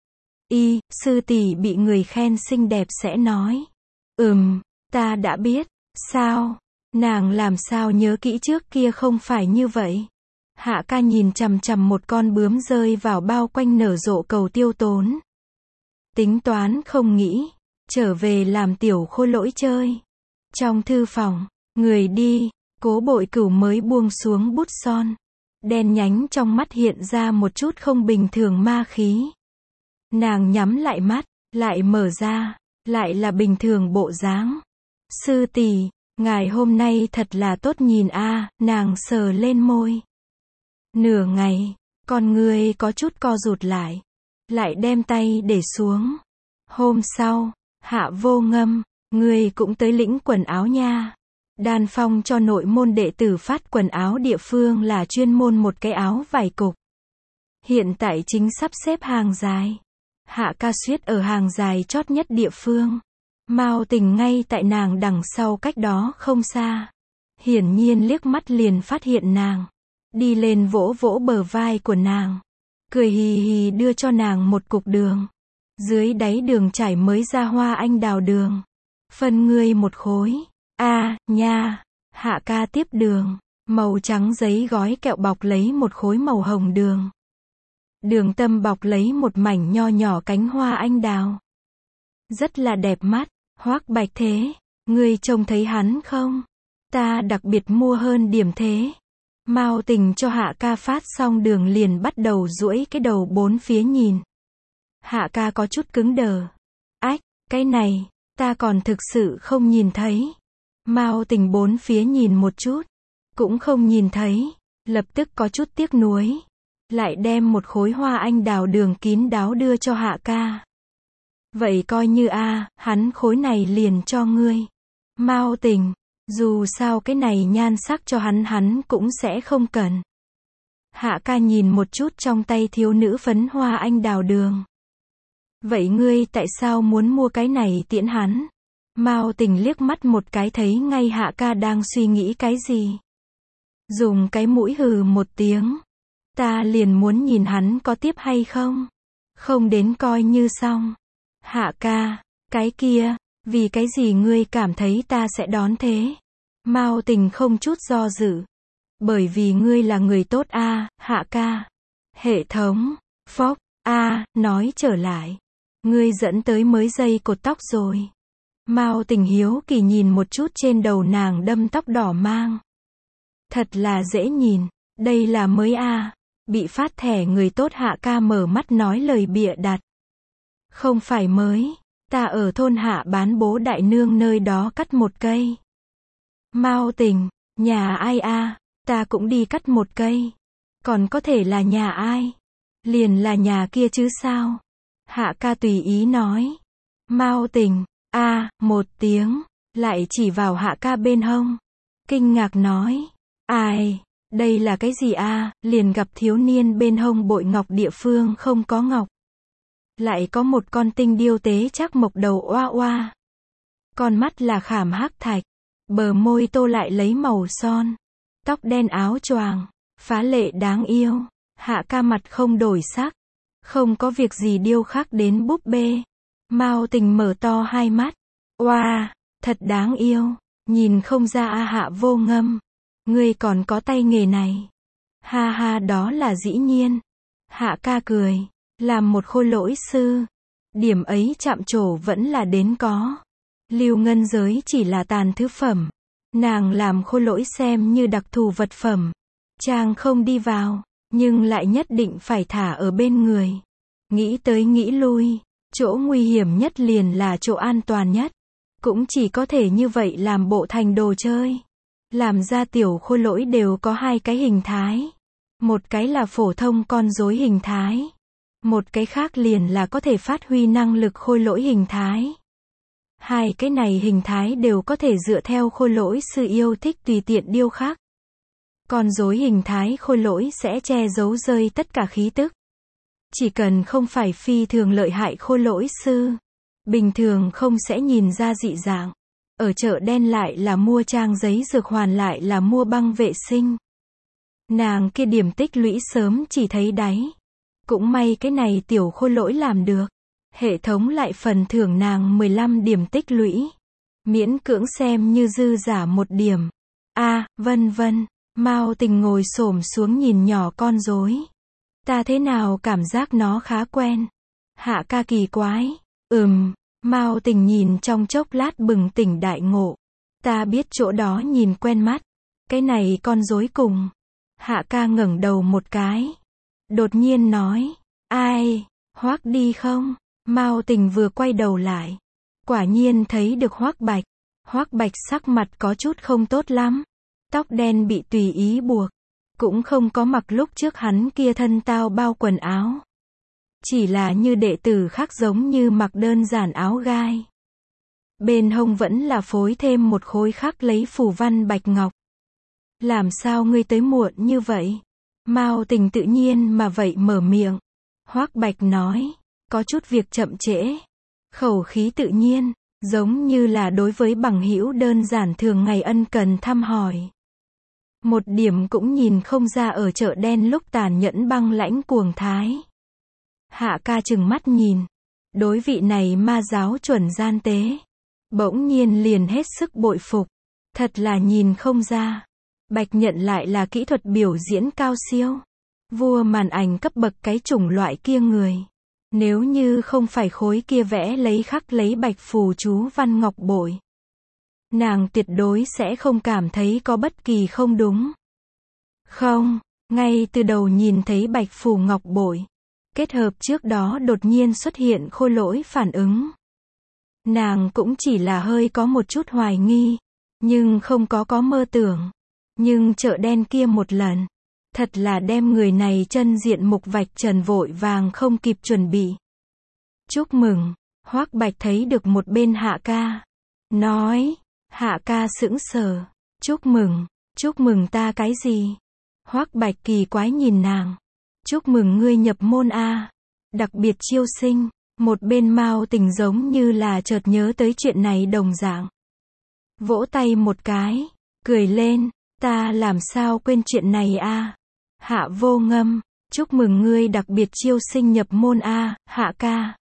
Y, sư tỷ bị người khen xinh đẹp sẽ nói. Ừm, ta đã biết. Sao? Nàng làm sao nhớ kỹ trước kia không phải như vậy? Hạ ca nhìn chằm chằm một con bướm rơi vào bao quanh nở rộ cầu tiêu tốn. Tính toán không nghĩ, trở về làm tiểu khôi lỗi chơi. Trong thư phòng, người đi, Cố Bội Cửu mới buông xuống bút son. Đen nhánh trong mắt hiện ra một chút không bình thường ma khí. Nàng nhắm lại mắt, lại mở ra, lại là bình thường bộ dáng. Sư tỷ, ngài hôm nay thật là tốt nhìn a, nàng sờ lên môi. Nửa ngày, con ngươi có chút co rụt lại, lại đem tay để xuống. Hôm sau, Hạ Vô Ngâm, ngươi cũng tới lĩnh quần áo nha. Đan Phong cho nội môn đệ tử phát quần áo địa phương là chuyên môn một cái áo vải cục. Hiện tại chính sắp xếp hàng dài. Hạ ca suyết ở hàng dài chót nhất địa phương. Mao Tình ngay tại nàng đằng sau cách đó không xa. Hiển nhiên liếc mắt liền phát hiện nàng. Đi lên vỗ vỗ bờ vai của nàng. Cười hì hì đưa cho nàng một cục đường. Dưới đáy đường trải mới ra hoa anh đào đường. Phân ngươi một khối. A, à, nha. Hạ ca tiếp đường. Màu trắng giấy gói kẹo bọc lấy một khối màu hồng đường. Đường tâm bọc lấy một mảnh nho nhỏ cánh hoa anh đào. Rất là đẹp mắt. Hoắc Bạch Thế, ngươi trông thấy hắn không? Ta đặc biệt mua hơn điểm thế. Mao Tình cho Hạ ca phát xong đường liền bắt đầu duỗi cái đầu bốn phía nhìn. Hạ ca có chút cứng đờ. Ách, cái này, ta còn thực sự không nhìn thấy. Mao Tình bốn phía nhìn một chút, cũng không nhìn thấy, lập tức có chút tiếc nuối. Lại đem một khối hoa anh đào đường kín đáo đưa cho Hạ ca. Vậy coi như a, à, hắn khối này liền cho ngươi. Mao Tình, dù sao cái này nhan sắc cho hắn hắn cũng sẽ không cần. Hạ ca nhìn một chút trong tay thiếu nữ phấn hoa anh đào đường. Vậy ngươi tại sao muốn mua cái này tiễn hắn? Mao Tình liếc mắt một cái thấy ngay Hạ ca đang suy nghĩ cái gì. Dùng cái mũi hừ một tiếng. Ta liền muốn nhìn hắn có tiếp hay không. Không đến coi như xong. Hạ ca, cái kia, vì cái gì ngươi cảm thấy ta sẽ đón thế? Mao Tình không chút do dự. Bởi vì ngươi là người tốt a, à, Hạ ca. Hệ thống, phốc, a, à, nói trở lại. Ngươi dẫn tới mới dây cột tóc rồi. Mao Tình hiếu kỳ nhìn một chút trên đầu nàng đâm tóc đỏ mang. Thật là dễ nhìn, đây là mới a. À. Bị phát thẻ người tốt Hạ ca mở mắt nói lời bịa đặt. Không phải mới, ta ở thôn Hạ Bán Bố Đại Nương nơi đó cắt một cây. Mao Tình, nhà ai a? À? Ta cũng đi cắt một cây. Còn có thể là nhà ai? Liền là nhà kia chứ sao? Hạ ca tùy ý nói. Mao Tình, a, à, một tiếng, lại chỉ vào Hạ ca bên hông. Kinh ngạc nói, ai, đây là cái gì a? À? Liền gặp thiếu niên bên hông bội ngọc địa phương không có ngọc. Lại có một con tinh điêu tế chắc mộc đầu oa oa. Con mắt là khảm hắc thạch. bờ môi tô lại lấy màu son, tóc đen áo choàng, phá lệ đáng yêu. Hạ ca mặt không đổi sắc, không có việc gì điêu khắc đến búp bê. Mao Tình mở to hai mắt, oa, wow, thật đáng yêu, nhìn không ra a. Hạ Vô Ngâm, ngươi còn có tay nghề này. Ha ha, đó là dĩ nhiên. Hạ ca cười, làm một khôi lỗi sư, điểm ấy chạm trổ vẫn là đến có. Lưu ngân giới chỉ là tàn thứ phẩm, nàng làm khôi lỗi xem như đặc thù vật phẩm. Chàng không đi vào, nhưng lại nhất định phải thả ở bên người. Nghĩ tới nghĩ lui, chỗ nguy hiểm nhất liền là chỗ an toàn nhất. Cũng chỉ có thể như vậy làm bộ thành đồ chơi. Làm ra tiểu khôi lỗi đều có hai cái hình thái. Một cái là phổ thông con rối hình thái. Một cái khác liền là có thể phát huy năng lực khôi lỗi hình thái. Hai cái này hình thái đều có thể dựa theo khôi lỗi sư yêu thích tùy tiện điêu khắc. Con rối hình thái khôi lỗi sẽ che giấu rơi tất cả khí tức. Chỉ cần không phải phi thường lợi hại khôi lỗi sư, bình thường không sẽ nhìn ra dị dạng. Ở chợ đen lại là mua trang giấy dược hoàn lại là mua băng vệ sinh. Nàng kia điểm tích lũy sớm chỉ thấy đáy. Cũng may cái này tiểu khôi lỗi làm được. Hệ thống lại phần thưởng nàng mười lăm điểm tích lũy. Miễn cưỡng xem như dư giả một điểm. A, à, vân vân. Mao Tình ngồi xổm xuống nhìn nhỏ con rối. Ta thế nào cảm giác nó khá quen. Hạ ca kỳ quái. Ừm, Mao Tình nhìn trong chốc lát bừng tỉnh đại ngộ. Ta biết chỗ đó nhìn quen mắt. Cái này con rối cùng. Hạ ca ngẩng đầu một cái. Đột nhiên nói. Ai, Hoắc đi không? Mao Tình vừa quay đầu lại. Quả nhiên thấy được Hoắc Bạch. Hoắc Bạch sắc mặt có chút không tốt lắm. Tóc đen bị tùy ý buộc. Cũng không có mặc lúc trước hắn kia thân tao bao quần áo. Chỉ là như đệ tử khác giống như mặc đơn giản áo gai. Bên hông vẫn là phối thêm một khối khắc lấy phù văn bạch ngọc. Làm sao ngươi tới muộn như vậy? Mao Tình tự nhiên mà vậy mở miệng. Hoắc Bạch nói, có chút việc chậm trễ. Khẩu khí tự nhiên, giống như là đối với bằng hữu đơn giản thường ngày ân cần thăm hỏi. Một điểm cũng nhìn không ra ở chợ đen lúc tàn nhẫn băng lãnh cuồng thái. Hạ ca chừng mắt nhìn. Đối vị này ma giáo chuẩn gian tế. Bỗng nhiên liền hết sức bội phục. Thật là nhìn không ra. Bạch Nhận lại là kỹ thuật biểu diễn cao siêu. Vua màn ảnh cấp bậc cái chủng loại kia người. Nếu như không phải khối kia vẽ lấy khắc lấy bạch phù chú văn ngọc bội. Nàng tuyệt đối sẽ không cảm thấy có bất kỳ không đúng. Không, ngay từ đầu nhìn thấy bạch phù ngọc bội. Kết hợp trước đó đột nhiên xuất hiện khôi lỗi phản ứng. Nàng cũng chỉ là hơi có một chút hoài nghi. Nhưng không có có mơ tưởng. Nhưng chợ đen kia một lần. Thật là đem người này chân diện mục vạch trần vội vàng không kịp chuẩn bị. Chúc mừng. Hoắc Bạch thấy được một bên Hạ ca. Nói. Hạ ca sững sờ. Chúc mừng. Chúc mừng ta cái gì? Hoắc Bạch kỳ quái nhìn nàng. Chúc mừng ngươi nhập môn A. Đặc biệt chiêu sinh. Một bên Mao Tình giống như là chợt nhớ tới chuyện này đồng dạng. Vỗ tay một cái. Cười lên. Ta làm sao quên chuyện này A. Hạ Vô Ngâm. Chúc mừng ngươi đặc biệt chiêu sinh nhập môn A. Hạ ca.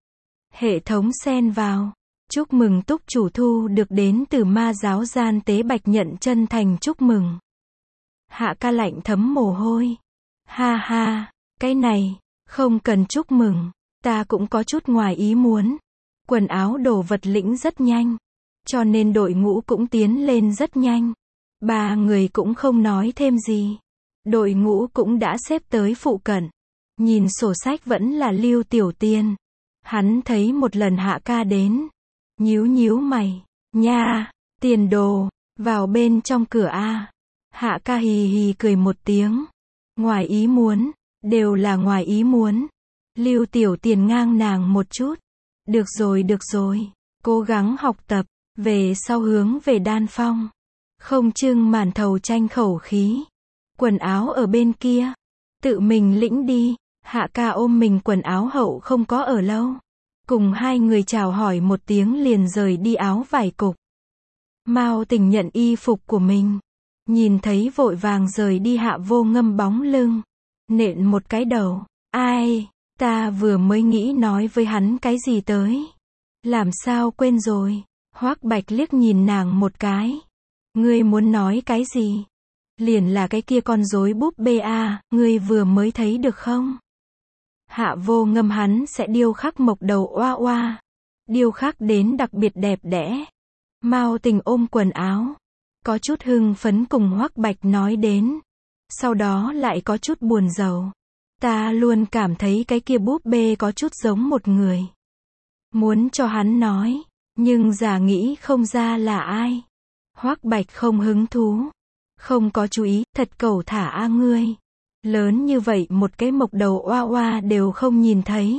Hệ thống xen vào. Chúc mừng túc chủ thu được đến từ ma giáo gian tế Bạch Nhận chân thành chúc mừng. Hạ ca lạnh thấm mồ hôi. Ha ha, cái này, không cần chúc mừng, ta cũng có chút ngoài ý muốn. Quần áo đồ vật lĩnh rất nhanh, cho nên đội ngũ cũng tiến lên rất nhanh. Ba người cũng không nói thêm gì. Đội ngũ cũng đã xếp tới phụ cận. Nhìn sổ sách vẫn là Lưu Tiểu Tiên. Hắn thấy một lần Hạ ca đến. Nhíu nhíu mày. Nha, tiền đồ, vào bên trong cửa A. Hạ ca hì hì cười một tiếng. Ngoài ý muốn, đều là ngoài ý muốn. Lưu Tiểu Tiền ngang nàng một chút. Được rồi được rồi, cố gắng học tập, về sau hướng về đan phong. Không trưng màn thầu tranh khẩu khí. Quần áo ở bên kia. Tự mình lĩnh đi. Hạ ca ôm mình quần áo hậu không có ở lâu. Cùng hai người chào hỏi một tiếng liền rời đi áo vải cục. Mao Tình nhận y phục của mình. Nhìn thấy vội vàng rời đi Hạ Vô Ngâm bóng lưng. Nện một cái đầu. Ai, ta vừa mới nghĩ nói với hắn cái gì tới. Làm sao quên rồi. Hoắc Bạch liếc nhìn nàng một cái. Ngươi muốn nói cái gì? Liền là cái kia con rối búp bê a, ngươi vừa mới thấy được không? Hạ Vô Ngâm hắn sẽ điêu khắc mộc đầu oa oa. Điêu khắc đến đặc biệt đẹp đẽ. Mao Tình ôm quần áo. Có chút hưng phấn cùng Hoắc Bạch nói đến. Sau đó lại có chút buồn rầu. Ta luôn cảm thấy cái kia búp bê có chút giống một người. Muốn cho hắn nói. Nhưng giả nghĩ không ra là ai. Hoắc Bạch không hứng thú. Không có chú ý, thật cẩu thả a ngươi. Lớn như vậy một cái mộc đầu oa oa đều không nhìn thấy.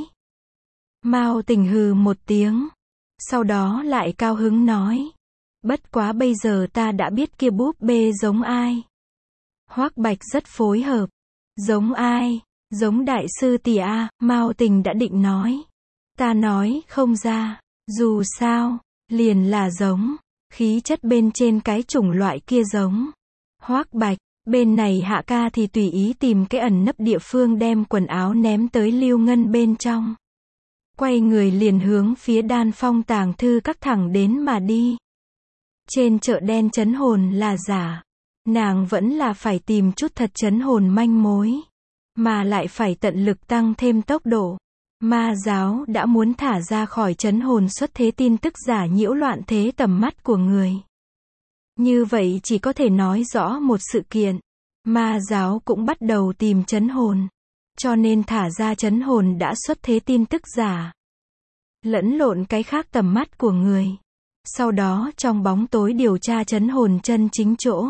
Mao Tình hừ một tiếng. Sau đó lại cao hứng nói. Bất quá bây giờ ta đã biết kia búp bê giống ai. Hoắc Bạch rất phối hợp. Giống ai? Giống đại sư tỷ a, Mao Tình đã định nói. Ta nói không ra. Dù sao, liền là giống. Khí chất bên trên cái chủng loại kia giống. Hoắc Bạch, bên này Hạ ca thì tùy ý tìm cái ẩn nấp địa phương đem quần áo ném tới Lưu Ngân bên trong. Quay người liền hướng phía Đan Phong tàng thư các thẳng đến mà đi. Trên chợ đen trấn hồn là giả. Nàng vẫn là phải tìm chút thật trấn hồn manh mối. Mà lại phải tận lực tăng thêm tốc độ. Ma giáo đã muốn thả ra khỏi trấn hồn xuất thế tin tức giả nhiễu loạn thế tầm mắt của người. Như vậy chỉ có thể nói rõ một sự kiện. Ma giáo cũng bắt đầu tìm trấn hồn. Cho nên thả ra trấn hồn đã xuất thế tin tức giả. Lẫn lộn cái khác tầm mắt của người. Sau đó trong bóng tối điều tra trấn hồn chân chính chỗ.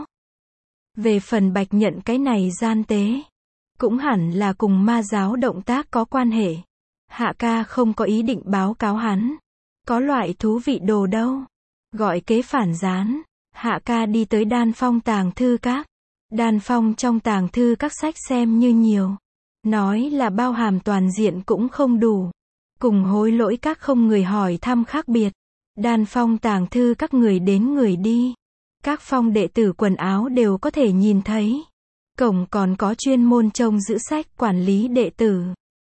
Về phần Bạch Nhận cái này gian tế. Cũng hẳn là cùng ma giáo động tác có quan hệ. Hạ ca không có ý định báo cáo hắn. Có loại thú vị đồ đâu. Gọi kế phản gián. Hạ ca đi tới Đan Phong tàng thư các. Đan Phong trong tàng thư các sách xem như nhiều. Nói là bao hàm toàn diện cũng không đủ. Cùng hối lỗi các không người hỏi thăm khác biệt. Đan Phong tàng thư các người đến người đi. Các phong đệ tử quần áo đều có thể nhìn thấy. Cổng còn có chuyên môn trông giữ sách quản lý đệ tử.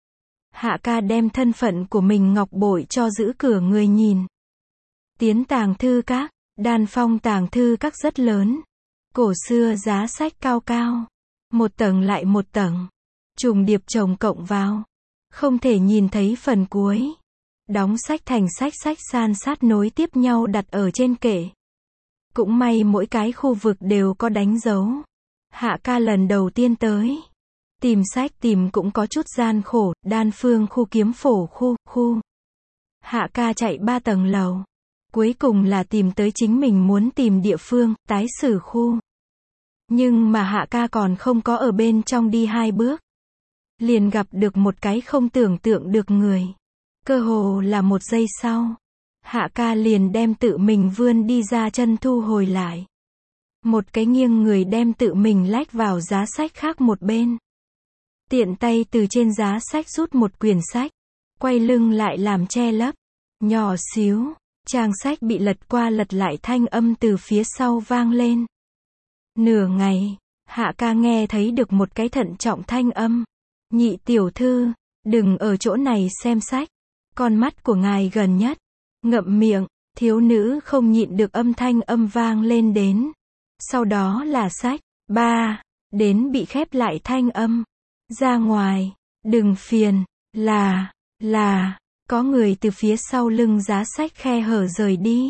Hạ ca đem thân phận của mình ngọc bội cho giữ cửa người nhìn. Tiến tàng thư các. Đan Phong tàng thư các rất lớn. Cổ xưa giá sách cao cao. Một tầng lại một tầng. Trùng điệp chồng cộng vào. Không thể nhìn thấy phần cuối. Đóng sách thành sách sách san sát nối tiếp nhau đặt ở trên kệ. Cũng may mỗi cái khu vực đều có đánh dấu. Hạ ca lần đầu tiên tới. Tìm sách tìm cũng có chút gian khổ, Đan Phương khu kiếm phổ khu, khu. Hạ ca chạy ba tầng lầu. Cuối cùng là tìm tới chính mình muốn tìm địa phương, tái sử khu. Nhưng mà Hạ ca còn không có ở bên trong đi hai bước. Liền gặp được một cái không tưởng tượng được người. Cơ hồ là một giây sau. Hạ ca liền đem tự mình vươn đi ra chân thu hồi lại. Một cái nghiêng người đem tự mình lách vào giá sách khác một bên. Tiện tay từ trên giá sách rút một quyển sách. Quay lưng lại làm che lấp. Nhỏ xíu. Trang sách bị lật qua lật lại thanh âm từ phía sau vang lên. Nửa ngày. Hạ ca nghe thấy được một cái thận trọng thanh âm. Nhị tiểu thư. Đừng ở chỗ này xem sách. Con mắt của ngài gần nhất. Ngậm miệng. Thiếu nữ không nhịn được âm thanh âm vang lên đến. Sau đó là sách. Ba. Đến bị khép lại thanh âm. Ra ngoài. Đừng phiền. Là. Là. Có người từ phía sau lưng giá sách khe hở rời đi.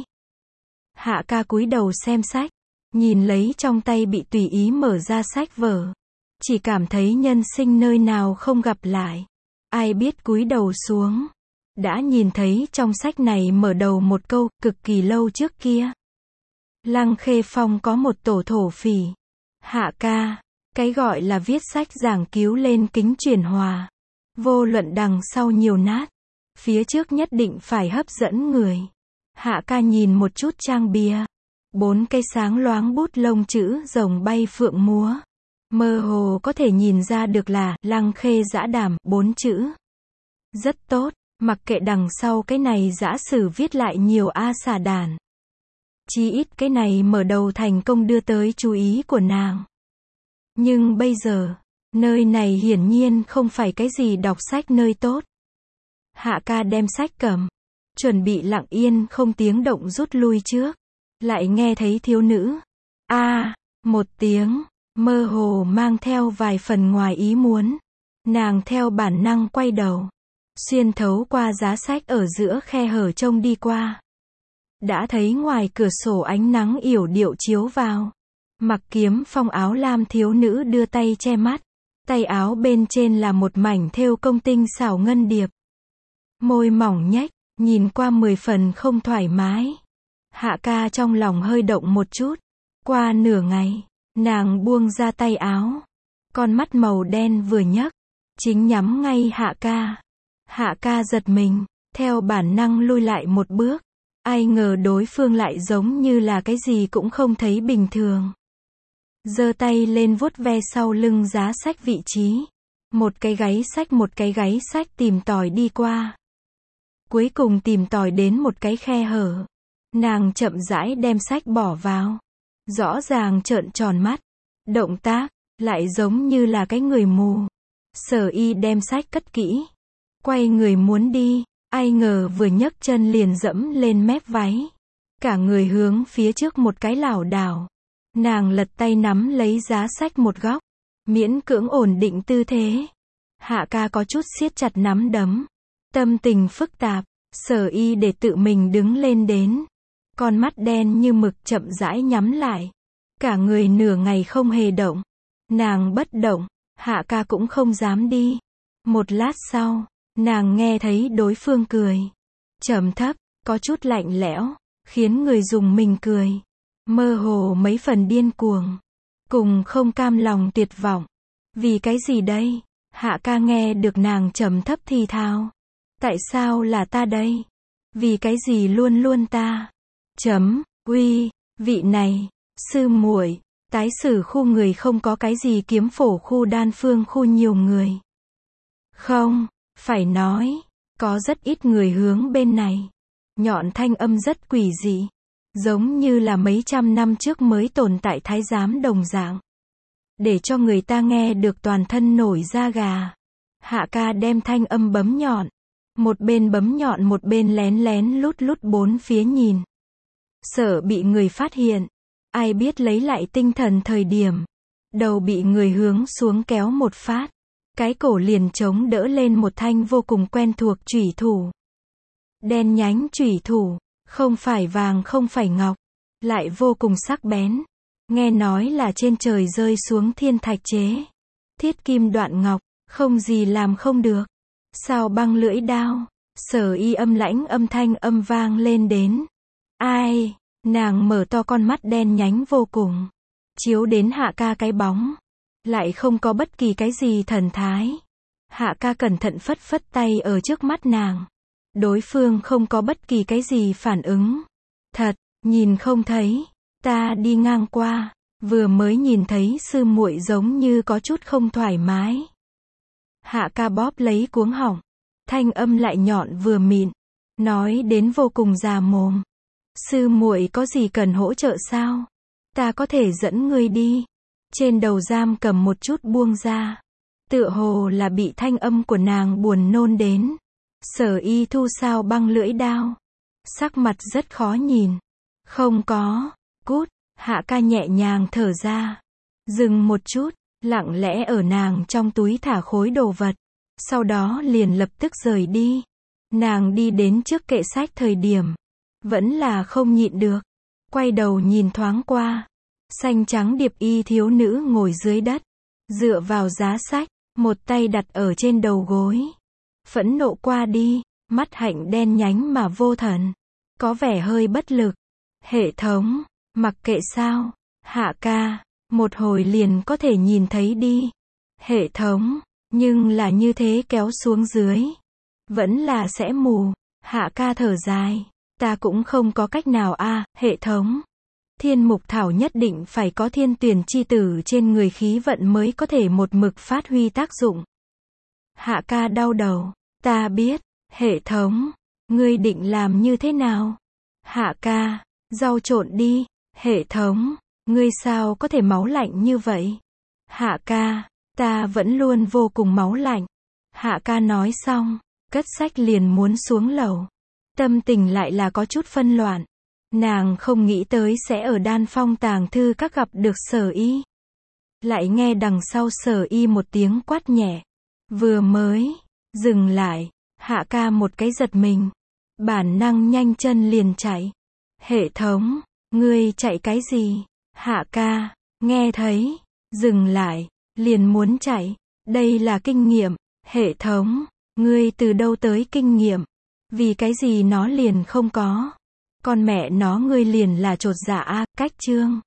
Hạ ca cúi đầu xem sách. Nhìn lấy trong tay bị tùy ý mở ra sách vở. Chỉ cảm thấy nhân sinh nơi nào không gặp lại. Ai biết cúi đầu xuống. Đã nhìn thấy trong sách này mở đầu một câu, cực kỳ lâu trước kia. Lăng Khê Phong có một tổ thổ phỉ. Hạ ca. Cái gọi là viết sách giảng cứu lên kính chuyển hòa. Vô luận đằng sau nhiều nát. Phía trước nhất định phải hấp dẫn người. Hạ ca nhìn một chút trang bìa. Bốn cây sáng loáng bút lông chữ rồng bay phượng múa. Mơ hồ có thể nhìn ra được là Lăng Khê Dã Đàm, bốn chữ. Rất tốt, mặc kệ đằng sau cái này dã sử viết lại nhiều a xà đàn. Chí ít cái này mở đầu thành công đưa tới chú ý của nàng. Nhưng bây giờ, nơi này hiển nhiên không phải cái gì đọc sách nơi tốt. Hạ ca đem sách cầm, chuẩn bị lặng yên không tiếng động rút lui trước. Lại nghe thấy thiếu nữ. A, à, một tiếng, mơ hồ mang theo vài phần ngoài ý muốn. Nàng theo bản năng quay đầu. Xuyên thấu qua giá sách ở giữa khe hở trông đi qua. Đã thấy ngoài cửa sổ ánh nắng yểu điệu chiếu vào. Mặc kiếm phong áo lam thiếu nữ đưa tay che mắt. Tay áo bên trên là một mảnh thêu công tinh xảo ngân điệp. Môi mỏng nhếch, nhìn qua mười phần không thoải mái. Hạ ca trong lòng hơi động một chút. Qua nửa ngày, nàng buông ra tay áo. Con mắt màu đen vừa nhấc, chính nhắm ngay hạ ca. Hạ ca giật mình, theo bản năng lui lại một bước. Ai ngờ đối phương lại giống như là cái gì cũng không thấy bình thường. Giơ tay lên vuốt ve sau lưng giá sách vị trí. Một cái gáy sách một cái gáy sách tìm tòi đi qua. Cuối cùng tìm tòi đến một cái khe hở. Nàng chậm rãi đem sách bỏ vào. Rõ ràng trợn tròn mắt. Động tác, lại giống như là cái người mù. Sở y đem sách cất kỹ. Quay người muốn đi. Ai ngờ vừa nhấc chân liền dẫm lên mép váy. Cả người hướng phía trước một cái lảo đảo. Nàng lật tay nắm lấy giá sách một góc. Miễn cưỡng ổn định tư thế. Hạ ca có chút siết chặt nắm đấm. Tâm tình phức tạp. Sở y để tự mình đứng lên đến. Con mắt đen như mực chậm rãi nhắm lại. Cả người nửa ngày không hề động. Nàng bất động. Hạ ca cũng không dám đi. Một lát sau, nàng nghe thấy đối phương cười. Trầm thấp, có chút lạnh lẽo, khiến người dùng mình cười. Mơ hồ mấy phần điên cuồng. Cùng không cam lòng tuyệt vọng. Vì cái gì đây? Hạ ca nghe được nàng trầm thấp thì thào. Tại sao là ta đây? Vì cái gì luôn luôn ta? Chấm, uy, vị này, sư muội, tái sử khu người không có cái gì kiếm phổ khu đan phương khu nhiều người. Không, phải nói, có rất ít người hướng bên này. Nhọn thanh âm rất quỷ dị. Giống như là mấy trăm năm trước mới tồn tại thái giám đồng dạng. Để cho người ta nghe được toàn thân nổi da gà. Hạ ca đem thanh âm bấm nhọn. Một bên bấm nhọn một bên lén lén lút lút bốn phía nhìn. Sợ bị người phát hiện. Ai biết lấy lại tinh thần thời điểm. Đầu bị người hướng xuống kéo một phát. Cái cổ liền chống đỡ lên một thanh vô cùng quen thuộc chủy thủ. Đen nhánh chủy thủ. Không phải vàng không phải ngọc. Lại vô cùng sắc bén. Nghe nói là trên trời rơi xuống thiên thạch chế. Thiết kim đoạn ngọc. Không gì làm không được. Sao băng lưỡi đao. Sở y âm lãnh âm thanh âm vang lên đến. Ai? Nàng mở to con mắt đen nhánh vô cùng. Chiếu đến hạ ca cái bóng. Lại không có bất kỳ cái gì thần thái. Hạ ca cẩn thận phất phất tay ở trước mắt nàng. Đối phương không có bất kỳ cái gì phản ứng. Thật, nhìn không thấy. Ta đi ngang qua. Vừa mới nhìn thấy sư muội giống như có chút không thoải mái. Hạ ca bóp lấy cuống họng. Thanh âm lại nhọn vừa mịn. Nói đến vô cùng già mồm. Sư muội có gì cần hỗ trợ sao? Ta có thể dẫn ngươi đi. Trên đầu giam cầm một chút buông ra. Tựa hồ là bị thanh âm của nàng buồn nôn đến. Sở y thu sao băng lưỡi đao. Sắc mặt rất khó nhìn. Không có. Cút. Hạ ca nhẹ nhàng thở ra. Dừng một chút. Lặng lẽ ở nàng trong túi thả khối đồ vật. Sau đó liền lập tức rời đi. Nàng đi đến trước kệ sách thời điểm. Vẫn là không nhịn được. Quay đầu nhìn thoáng qua. Xanh trắng điệp y thiếu nữ ngồi dưới đất. Dựa vào giá sách. Một tay đặt ở trên đầu gối. Phẫn nộ qua đi. Mắt hạnh đen nhánh mà vô thần. Có vẻ hơi bất lực. Hệ thống. Mặc kệ sao. Hạ ca. Một hồi liền có thể nhìn thấy đi. Hệ thống. Nhưng là như thế kéo xuống dưới. Vẫn là sẽ mù. Hạ ca thở dài. Ta cũng không có cách nào a à, hệ thống. Thiên mục thảo nhất định phải có thiên tuyển chi tử trên người khí vận mới có thể một mực phát huy tác dụng. Hạ ca đau đầu. Ta biết. Hệ thống. Ngươi định làm như thế nào? Hạ ca. Rau trộn đi. Hệ thống, ngươi sao có thể máu lạnh như vậy? Hạ ca, ta vẫn luôn vô cùng máu lạnh. Hạ ca nói xong, cất sách liền muốn xuống lầu. Tâm tình lại là có chút phân loạn. Nàng không nghĩ tới sẽ ở Đan Phong tàng thư các gặp được Sở Y. Lại nghe đằng sau Sở Y một tiếng quát nhẹ. Vừa mới dừng lại, Hạ ca một cái giật mình. Bản năng nhanh chân liền chạy. Hệ thống, ngươi chạy cái gì? Hạ ca, nghe thấy, dừng lại, liền muốn chạy. Đây là kinh nghiệm. Hệ thống, ngươi từ đâu tới kinh nghiệm? Vì cái gì nó liền không có? Con mẹ nó ngươi liền là chột dạ a, cách chương.